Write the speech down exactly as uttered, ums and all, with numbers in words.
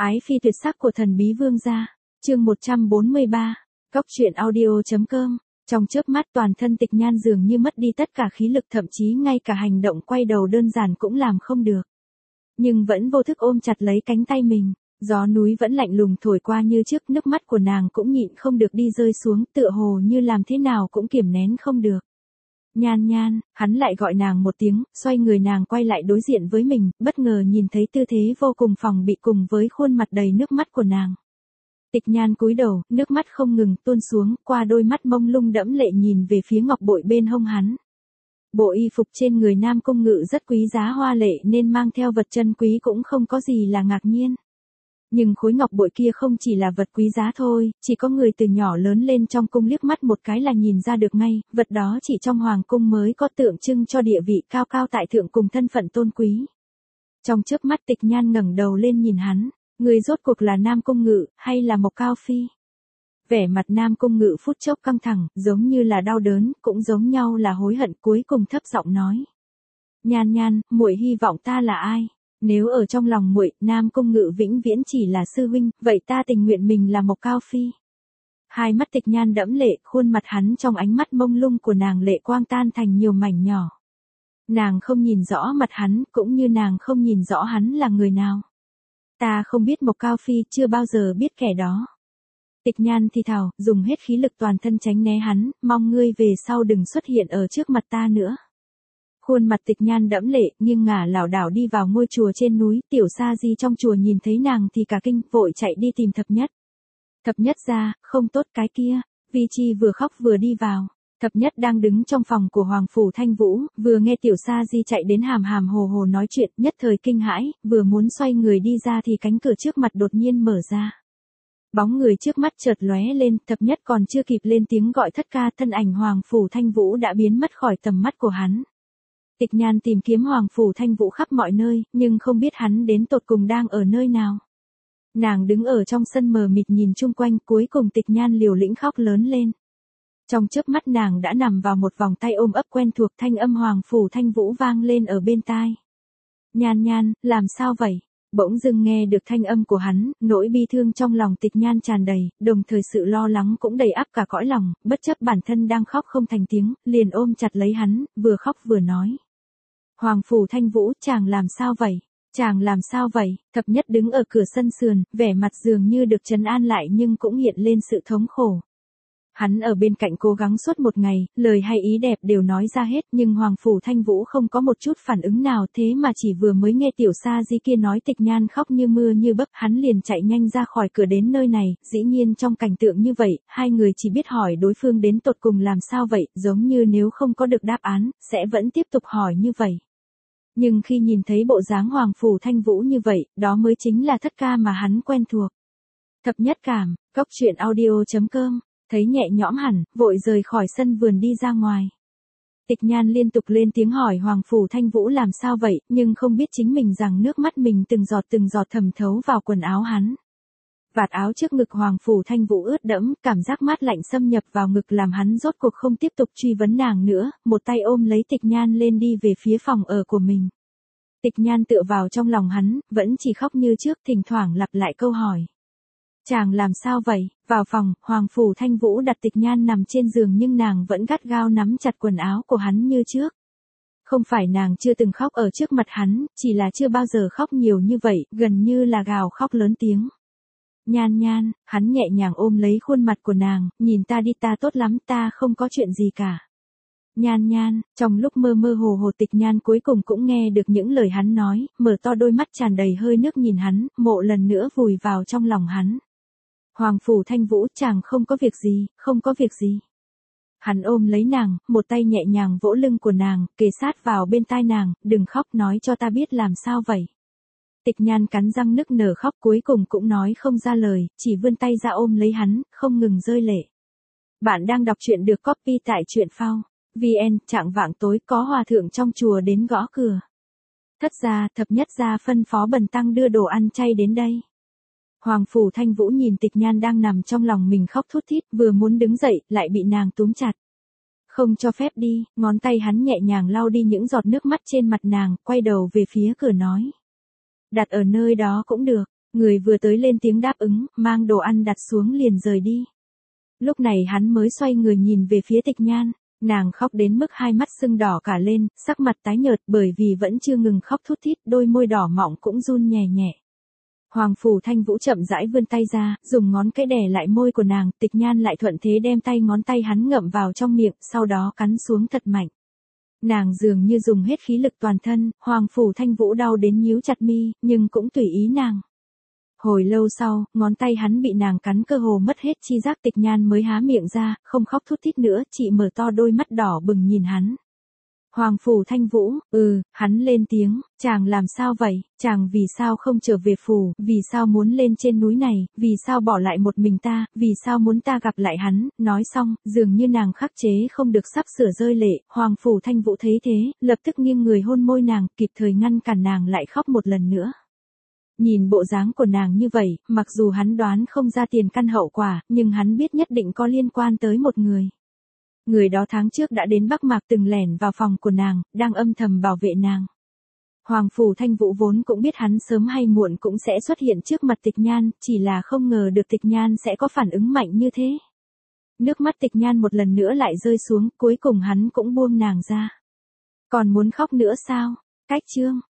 Ái phi tuyệt sắc của thần bí vương gia. Chương một trăm bốn mươi ba. Cốc truyện audio chấm com. Trong chớp mắt toàn thân Tịch Nhan dường như mất đi tất cả khí lực, thậm chí ngay cả hành động quay đầu đơn giản cũng làm không được. Nhưng vẫn vô thức ôm chặt lấy cánh tay mình. Gió núi vẫn lạnh lùng thổi qua như trước, nước mắt của nàng cũng nhịn không được đi rơi xuống, tựa hồ như làm thế nào cũng kiềm nén không được. Nhan Nhan, hắn lại gọi nàng một tiếng, xoay người nàng quay lại đối diện với mình, bất ngờ nhìn thấy tư thế vô cùng phòng bị cùng với khuôn mặt đầy nước mắt của nàng. Tịch Nhan cúi đầu, nước mắt không ngừng tuôn xuống, qua đôi mắt mông lung đẫm lệ nhìn về phía ngọc bội bên hông hắn. Bộ y phục trên người Nam Cung Ngự rất quý giá hoa lệ nên mang theo vật chân quý cũng không có gì là ngạc nhiên. Nhưng khối ngọc bội kia không chỉ là vật quý giá thôi, chỉ có người từ nhỏ lớn lên trong cung liếc mắt một cái là nhìn ra được ngay, vật đó chỉ trong hoàng cung mới có, tượng trưng cho địa vị cao cao tại thượng cùng thân phận tôn quý. Trong chớp mắt Tịch Nhan ngẩng đầu lên nhìn hắn, người rốt cuộc là Nam Cung Ngự, hay là Mộc Cao Phi? Vẻ mặt Nam Cung Ngự phút chốc căng thẳng, giống như là đau đớn, cũng giống nhau là hối hận, cuối cùng thấp giọng nói. Nhan Nhan, muội hy vọng ta là ai? Nếu ở trong lòng muội, Nam Cung Ngự vĩnh viễn chỉ là sư huynh, vậy ta tình nguyện mình là Mộc Cao Phi. Hai mắt Tịch Nhan đẫm lệ, khuôn mặt hắn trong ánh mắt mông lung của nàng lệ quang tan thành nhiều mảnh nhỏ. Nàng không nhìn rõ mặt hắn, cũng như nàng không nhìn rõ hắn là người nào. Ta không biết Mộc Cao Phi, chưa bao giờ biết kẻ đó. Tịch Nhan thì thào, dùng hết khí lực toàn thân tránh né hắn, mong ngươi về sau đừng xuất hiện ở trước mặt ta nữa. Khuôn mặt Tịch Nhan đẫm lệ, nghiêng ngả lảo đảo đi vào ngôi chùa trên núi, Tiểu Sa Di trong chùa nhìn thấy nàng thì cả kinh, vội chạy đi tìm Thập Nhất. Thập Nhất ra, không tốt cái kia, Vi Chi vừa khóc vừa đi vào. Thập Nhất đang đứng trong phòng của Hoàng Phủ Thanh Vũ, vừa nghe Tiểu Sa Di chạy đến hàm hàm hồ hồ nói chuyện, nhất thời kinh hãi, vừa muốn xoay người đi ra thì cánh cửa trước mặt đột nhiên mở ra. Bóng người trước mắt chợt lóe lên, Thập Nhất còn chưa kịp lên tiếng gọi thất ca, thân ảnh Hoàng Phủ Thanh Vũ đã biến mất khỏi tầm mắt của hắn. Tịch Nhan tìm kiếm Hoàng Phủ Thanh Vũ khắp mọi nơi, nhưng không biết hắn đến tột cùng đang ở nơi nào. Nàng đứng ở trong sân mờ mịt nhìn chung quanh, cuối cùng Tịch Nhan liều lĩnh khóc lớn lên. Trong chớp mắt nàng đã nằm vào một vòng tay ôm ấp quen thuộc, thanh âm Hoàng Phủ Thanh Vũ vang lên ở bên tai. Nhan Nhan, làm sao vậy? Bỗng dưng nghe được thanh âm của hắn, nỗi bi thương trong lòng Tịch Nhan tràn đầy, đồng thời sự lo lắng cũng đầy ắp cả cõi lòng, bất chấp bản thân đang khóc không thành tiếng, liền ôm chặt lấy hắn, vừa khóc vừa nói. Hoàng Phủ Thanh Vũ, chàng làm sao vậy? Chàng làm sao vậy? Thập Nhất đứng ở cửa sân sườn, vẻ mặt dường như được trấn an lại nhưng cũng hiện lên sự thống khổ. Hắn ở bên cạnh cố gắng suốt một ngày, lời hay ý đẹp đều nói ra hết, nhưng Hoàng Phủ Thanh Vũ không có một chút phản ứng nào, thế mà chỉ vừa mới nghe Tiểu Sa Di kia nói Tịch Nhan khóc như mưa như bấc, hắn liền chạy nhanh ra khỏi cửa đến nơi này, dĩ nhiên trong cảnh tượng như vậy, hai người chỉ biết hỏi đối phương đến tột cùng làm sao vậy, giống như nếu không có được đáp án, sẽ vẫn tiếp tục hỏi như vậy. Nhưng khi nhìn thấy bộ dáng Hoàng Phủ Thanh Vũ như vậy, đó mới chính là thất ca mà hắn quen thuộc. Thập Nhất cảm, cốc truyện audio chấm com. Thấy nhẹ nhõm hẳn, vội rời khỏi sân vườn đi ra ngoài. Tịch Nhan liên tục lên tiếng hỏi Hoàng Phủ Thanh Vũ làm sao vậy, nhưng không biết chính mình rằng nước mắt mình từng giọt từng giọt thẩm thấu vào quần áo hắn. Vạt áo trước ngực Hoàng Phủ Thanh Vũ ướt đẫm, cảm giác mát lạnh xâm nhập vào ngực làm hắn rốt cuộc không tiếp tục truy vấn nàng nữa, một tay ôm lấy Tịch Nhan lên đi về phía phòng ở của mình. Tịch Nhan tựa vào trong lòng hắn, vẫn chỉ khóc như trước, thỉnh thoảng lặp lại câu hỏi. Chàng làm sao vậy? Vào phòng, Hoàng Phủ Thanh Vũ đặt Tịch Nhan nằm trên giường nhưng nàng vẫn gắt gao nắm chặt quần áo của hắn như trước. Không phải nàng chưa từng khóc ở trước mặt hắn, chỉ là chưa bao giờ khóc nhiều như vậy, gần như là gào khóc lớn tiếng. Nhan Nhan, hắn nhẹ nhàng ôm lấy khuôn mặt của nàng, nhìn ta đi, ta tốt lắm, ta không có chuyện gì cả. Nhan Nhan, trong lúc mơ mơ hồ hồ Tịch Nhan cuối cùng cũng nghe được những lời hắn nói, mở to đôi mắt tràn đầy hơi nước nhìn hắn, mộ lần nữa vùi vào trong lòng hắn. Hoàng Phủ Thanh Vũ, chàng không có việc gì, không có việc gì. Hắn ôm lấy nàng, một tay nhẹ nhàng vỗ lưng của nàng, kề sát vào bên tai nàng, đừng khóc, nói cho ta biết làm sao vậy. Tịch Nhan cắn răng nức nở khóc, cuối cùng cũng nói không ra lời, chỉ vươn tay ra ôm lấy hắn, không ngừng rơi lệ. Bạn đang đọc truyện được copy tại truyện phao. vê en, trạng vạng tối có hòa thượng trong chùa đến gõ cửa. Thất gia, Thập Nhất gia phân phó bần tăng đưa đồ ăn chay đến đây. Hoàng Phủ Thanh Vũ nhìn Tịch Nhan đang nằm trong lòng mình khóc thút thít, vừa muốn đứng dậy, lại bị nàng túm chặt. Không cho phép đi, ngón tay hắn nhẹ nhàng lau đi những giọt nước mắt trên mặt nàng, quay đầu về phía cửa nói. Đặt ở nơi đó cũng được, Người vừa tới lên tiếng đáp ứng, mang đồ ăn đặt xuống liền rời đi. Lúc này hắn mới xoay người nhìn về phía Tịch Nhan, nàng khóc đến mức hai mắt sưng đỏ cả lên, sắc mặt tái nhợt bởi vì vẫn chưa ngừng khóc thút thít, đôi môi đỏ mọng cũng run nhẹ nhẹ. Hoàng Phủ Thanh Vũ chậm rãi vươn tay ra, dùng ngón cái đè lại môi của nàng, Tịch Nhan lại thuận thế đem tay ngón tay hắn ngậm vào trong miệng, sau đó cắn xuống thật mạnh. Nàng dường như dùng hết khí lực toàn thân, Hoàng Phủ Thanh Vũ đau đến nhíu chặt mi, nhưng cũng tùy ý nàng. Hồi lâu sau, ngón tay hắn bị nàng cắn cơ hồ mất hết chi giác, Tịch Nhan mới há miệng ra, không khóc thút thít nữa, chị mở to đôi mắt đỏ bừng nhìn hắn. Hoàng Phủ Thanh Vũ, ừ, hắn lên tiếng, chàng làm sao vậy, chàng vì sao không trở về phủ, vì sao muốn lên trên núi này, vì sao bỏ lại một mình ta, vì sao muốn ta gặp lại hắn, nói xong, dường như nàng khắc chế không được sắp sửa rơi lệ, Hoàng Phủ Thanh Vũ thấy thế, lập tức nghiêng người hôn môi nàng, kịp thời ngăn cản nàng lại khóc một lần nữa. Nhìn bộ dáng của nàng như vậy, mặc dù hắn đoán không ra tiền căn hậu quả, nhưng hắn biết nhất định có liên quan tới một người. Người đó tháng trước đã đến Bắc Mạc từng lẻn vào phòng của nàng, đang âm thầm bảo vệ nàng. Hoàng Phủ Thanh Vũ vốn cũng biết hắn sớm hay muộn cũng sẽ xuất hiện trước mặt Tịch Nhan, chỉ là không ngờ được Tịch Nhan sẽ có phản ứng mạnh như thế. Nước mắt Tịch Nhan một lần nữa lại rơi xuống, cuối cùng hắn cũng buông nàng ra. Còn muốn khóc nữa sao? Cách chương